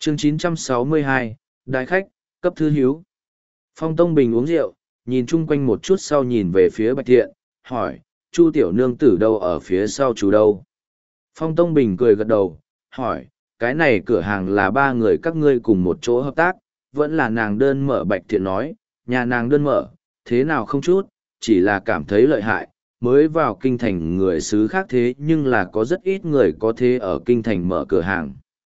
Chương 962, Đại khách, cấp thư hiếu. Phong Tông Bình uống rượu, nhìn chung quanh một chút sau nhìn về phía Bạch Thiện, hỏi, Chu tiểu nương tử đâu ở phía sau chú đâu? Phong Tông Bình cười gật đầu, hỏi, cái này cửa hàng là ba người các ngươi cùng một chỗ hợp tác, vẫn là nàng đơn mở. Bạch Thiện nói, nhà nàng đơn mở, thế nào không chút, chỉ là cảm thấy lợi hại, mới vào kinh thành người xứ khác thế nhưng là có rất ít người có thế ở kinh thành mở cửa hàng.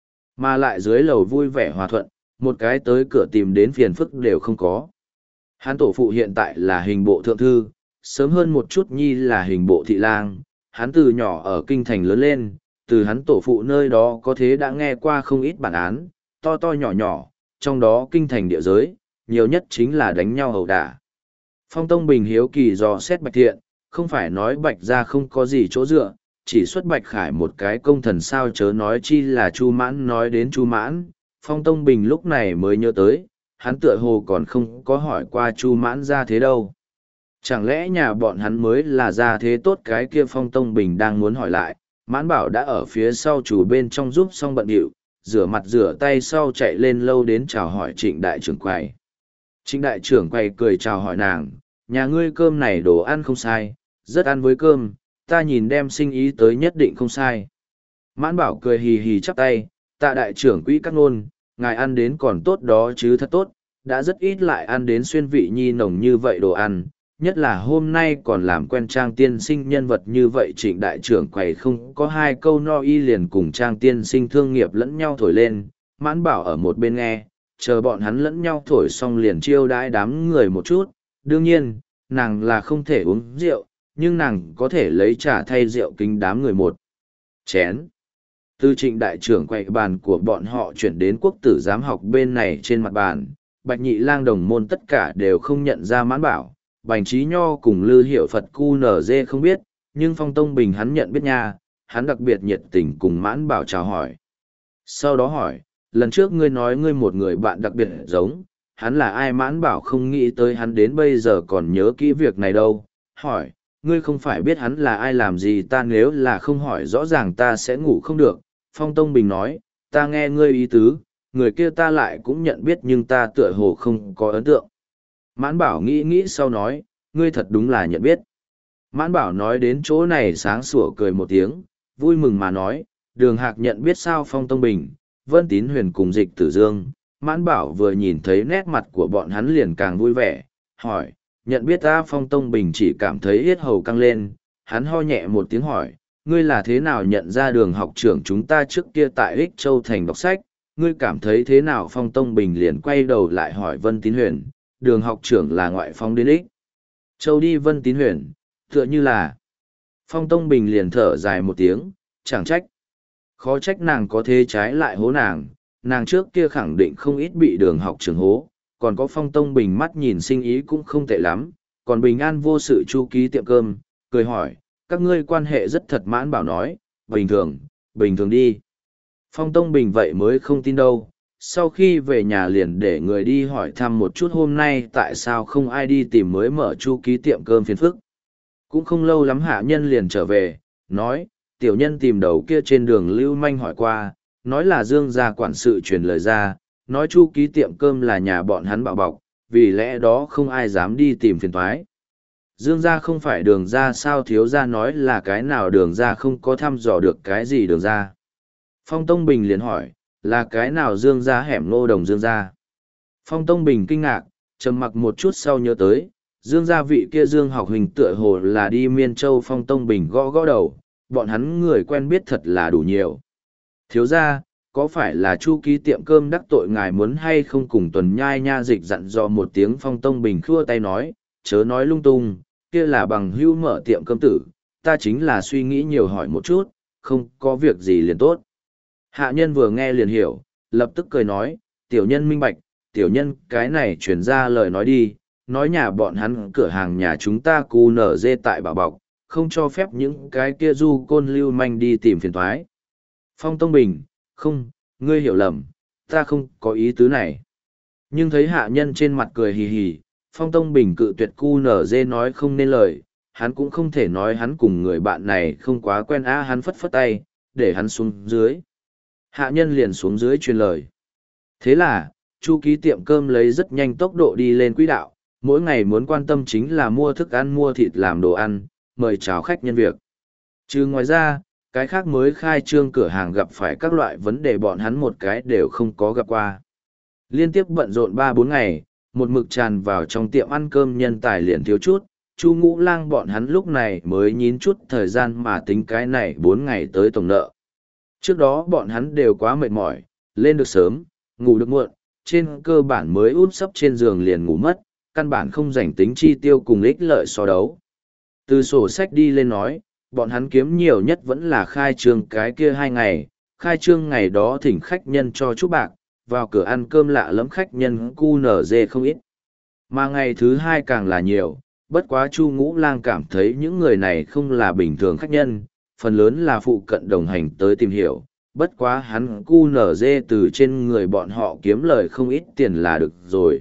Mà lại dưới lầu vui vẻ hòa thuận, một cái tới cửa tìm đến phiền phức đều không có. Hắn tổ phụ hiện tại là hình bộ thượng thư, sớm hơn một chút nhi là hình bộ thị lang, hắn từ nhỏ ở kinh thành lớn lên, từ hắn tổ phụ nơi đó có thế đã nghe qua không ít bản án, to to nhỏ nhỏ, trong đó kinh thành địa giới, nhiều nhất chính là đánh nhau ẩu đả. Phong Tông Bình hiếu kỳ dò xét Bạch Thiện, không phải nói Bạch ra không có gì chỗ dựa, chỉ xuất Bạch Khải một cái công thần sao chớ nói chi là Chu Mãn. Nói đến Chu Mãn, Phong Tông Bình lúc này mới nhớ tới, hắn tựa hồ còn không có hỏi qua Chu Mãn ra thế đâu. Chẳng lẽ nhà bọn hắn mới là ra thế tốt? Cái kia Phong Tông Bình đang muốn hỏi lại, Mãn Bảo đã ở phía sau chủ bên trong giúp xong bận điệu, rửa mặt rửa tay sau chạy lên lâu đến chào hỏi Trịnh đại trưởng quầy. Trịnh đại trưởng quầy cười chào hỏi nàng, nhà ngươi cơm này đồ ăn không sai, rất ăn với cơm, ta nhìn đem sinh ý tới nhất định không sai. Mãn Bảo cười hì hì chắp tay, tạ đại trưởng quỹ các ngôn, ngài ăn đến còn tốt đó chứ thật tốt, đã rất ít lại ăn đến xuyên vị nhi nồng như vậy đồ ăn, nhất là hôm nay còn làm quen Trang tiên sinh nhân vật như vậy. Trịnh đại trưởng quầy không có hai câu no y liền cùng Trang tiên sinh thương nghiệp lẫn nhau thổi lên, Mãn Bảo ở một bên nghe, chờ bọn hắn lẫn nhau thổi xong liền chiêu đãi đám người một chút. Đương nhiên, nàng là không thể uống rượu, nhưng nàng có thể lấy trà thay rượu kính đám người một chén. Từ Trịnh đại trưởng quầy bàn của bọn họ chuyển đến quốc tử giám học bên này trên mặt bàn, Bạch Nhị Lang đồng môn tất cả đều không nhận ra Mãn Bảo, Bành Trí Nho cùng Lư Hiệu Phật QNZ không biết, nhưng Phong Tông Bình hắn nhận biết nha, hắn đặc biệt nhiệt tình cùng Mãn Bảo chào hỏi. Sau đó hỏi, lần trước ngươi nói ngươi một người bạn đặc biệt giống, hắn là ai? Mãn Bảo không nghĩ tới hắn đến bây giờ còn nhớ kỹ việc này đâu, hỏi, ngươi không phải biết hắn là ai làm gì ta nếu là không hỏi rõ ràng ta sẽ ngủ không được. Phong Tông Bình nói, ta nghe ngươi ý tứ, người kia ta lại cũng nhận biết nhưng ta tựa hồ không có ấn tượng. Mãn Bảo nghĩ nghĩ sau nói, ngươi thật đúng là nhận biết. Mãn Bảo nói đến chỗ này sáng sủa cười một tiếng, vui mừng mà nói, Đường Hạc nhận biết sao? Phong Tông Bình, Vân Tín Huyền cùng Dịch Tử Dương. Mãn Bảo vừa nhìn thấy nét mặt của bọn hắn liền càng vui vẻ, hỏi, nhận biết ta? Phong Tông Bình chỉ cảm thấy yết hầu căng lên, hắn ho nhẹ một tiếng hỏi, ngươi là thế nào nhận ra Đường học trưởng chúng ta trước kia tại Ích Châu Thành đọc sách, ngươi cảm thấy thế nào? Phong Tông Bình liền quay đầu lại hỏi Vân Tín Huyền, Đường học trưởng là ngoại phóng đến Ích Châu đi? Vân Tín Huyền, tựa như là. Phong Tông Bình liền thở dài một tiếng, chẳng trách. Khó trách nàng có thế trái lại hố nàng trước kia khẳng định không ít bị Đường học trưởng hố, còn có Phong Tông Bình mắt nhìn sinh ý cũng không tệ lắm, còn bình an vô sự chu ký tiệm cơm, cười hỏi, các ngươi quan hệ rất thật. Mãn Bảo nói, bình thường đi. Phong Tông Bình vậy mới không tin đâu, sau khi về nhà liền để người đi hỏi thăm một chút hôm nay tại sao không ai đi tìm mới mở chu ký tiệm cơm phiền phức. Cũng không lâu lắm hạ nhân liền trở về, nói, tiểu nhân tìm đầu kia trên đường lưu manh hỏi qua, nói là Dương gia quản sự truyền lời ra, nói chu ký tiệm cơm là nhà bọn hắn bảo bọc, vì lẽ đó không ai dám đi tìm phiền toái. Dương gia không phải Đường gia sao? Thiếu gia nói là cái nào Đường gia không có thăm dò được cái gì Đường gia. Phong Tông Bình liền hỏi, là cái nào Dương gia? Hẻm Ngô Đồng Dương gia. Phong Tông Bình kinh ngạc, trầm mặc một chút sau nhớ tới, Dương gia vị kia Dương học hình tựa hồ là đi Miên Châu. Phong Tông Bình gõ gõ đầu, bọn hắn người quen biết thật là đủ nhiều. Thiếu gia, có phải là chu ký tiệm cơm đắc tội ngài muốn hay không cùng Tuần Nhai nha dịch dặn dò một tiếng? Phong Tông Bình khua tay nói, chớ nói lung tung, kia là bằng hữu mở tiệm cơm tử, ta chính là suy nghĩ nhiều hỏi một chút, không có việc gì liền tốt. Hạ nhân vừa nghe liền hiểu, lập tức cười nói, tiểu nhân minh bạch, tiểu nhân cái này chuyển ra lời nói đi, nói nhà bọn hắn cửa hàng nhà chúng ta QNZ tại bảo bọc, không cho phép những cái kia du côn lưu manh đi tìm phiền thoái. Phong Tông Bình, không, ngươi hiểu lầm, ta không có ý tứ này. Nhưng thấy hạ nhân trên mặt cười hì hì, Phong Tông Bình cự tuyệt QNZ nói không nên lời, hắn cũng không thể nói hắn cùng người bạn này không quá quen hắn phất phất tay, để hắn xuống dưới. Hạ nhân liền xuống dưới truyền lời. Thế là, Chu ký tiệm cơm lấy rất nhanh tốc độ đi lên quỹ đạo, mỗi ngày muốn quan tâm chính là mua thức ăn mua thịt làm đồ ăn, mời chào khách nhân việc. Chứ ngoài ra, cái khác mới khai trương cửa hàng gặp phải các loại vấn đề bọn hắn một cái đều không có gặp qua. Liên tiếp bận rộn 3-4 ngày, một mực tràn vào trong tiệm ăn cơm nhân tài liền thiếu chút, Chu Ngũ Lang bọn hắn lúc này mới nhín chút thời gian mà tính cái này 4 ngày tới tổng nợ. Trước đó bọn hắn đều quá mệt mỏi, lên được sớm, ngủ được muộn, trên cơ bản mới út sấp trên giường liền ngủ mất, căn bản không rảnh tính chi tiêu cùng ích lợi so đấu. Từ sổ sách đi lên nói, bọn hắn kiếm nhiều nhất vẫn là khai trương cái kia 2 ngày, khai trương ngày đó thỉnh khách nhân cho chút bạc, vào cửa ăn cơm lạ lẫm khách nhân cu nở dê không ít. Mà ngày thứ 2 càng là nhiều, bất quá Chu Ngũ Lang cảm thấy những người này không là bình thường khách nhân, phần lớn là phụ cận đồng hành tới tìm hiểu, bất quá hắn cu nở dê từ trên người bọn họ kiếm lời không ít tiền là được rồi.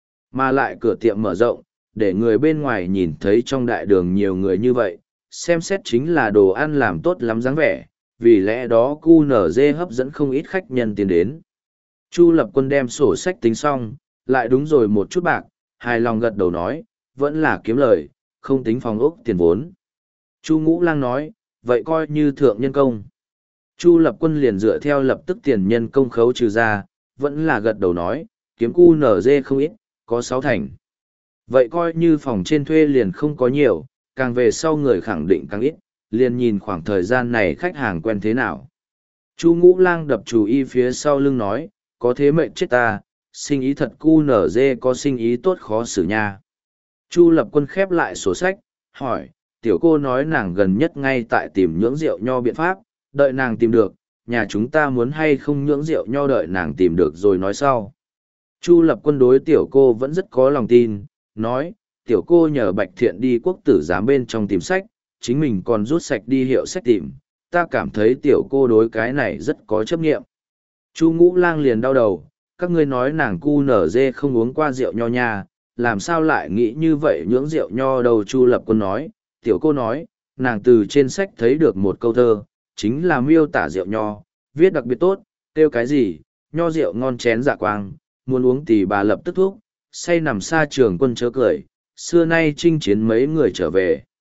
Mà lại cửa tiệm mở rộng, để người bên ngoài nhìn thấy trong đại đường nhiều người như vậy, xem xét chính là đồ ăn làm tốt lắm dáng vẻ, vì lẽ đó cu nở dê hấp dẫn không ít khách nhân tiến đến. Chu Lập Quân đem sổ sách tính xong, lại đúng rồi một chút bạc, hài lòng gật đầu nói, vẫn là kiếm lời, không tính phòng ốc tiền vốn. Chu Ngũ Lang nói, vậy coi như thượng nhân công. Chu Lập Quân liền dựa theo lập tức tiền nhân công khấu trừ ra, vẫn là gật đầu nói, kiếm cu nở dê không ít, có 6 thành. Vậy coi như phòng trên thuê liền không có nhiều, càng về sau người khẳng định càng ít, liền nhìn khoảng thời gian này khách hàng quen thế nào. Chu Ngũ Lang đập chủ y phía sau lưng nói, có thế mệnh chết ta, sinh ý thật cu nở dê có sinh ý tốt khó xử nha. Chu Lập Quân khép lại sổ sách, hỏi, tiểu cô nói nàng gần nhất ngay tại tìm nhưỡng rượu nho biện pháp, đợi nàng tìm được, nhà chúng ta muốn hay không nhưỡng rượu nho đợi nàng tìm được rồi nói sau. Chu Lập Quân đối tiểu cô vẫn rất có lòng tin, nói, tiểu cô nhờ Bạch Thiện đi quốc tử giám bên trong tìm sách, chính mình còn rút sạch đi hiệu sách tìm, ta cảm thấy tiểu cô đối cái này rất có chấp nghiệm. Chu Ngũ Lang liền đau đầu, các ngươi nói nàng cu nở dê không uống qua rượu nho nha, làm sao lại nghĩ như vậy nhưỡng rượu nho đâu. Chu Lập Quân nói, tiểu cô nói, nàng từ trên sách thấy được một câu thơ, chính là miêu tả rượu nho, viết đặc biệt tốt, kêu cái gì, nho rượu ngon chén dạ quang, muốn uống thì bà lập tức thuốc, say nằm xa trường quân chớ cười, xưa nay chinh chiến mấy người trở về.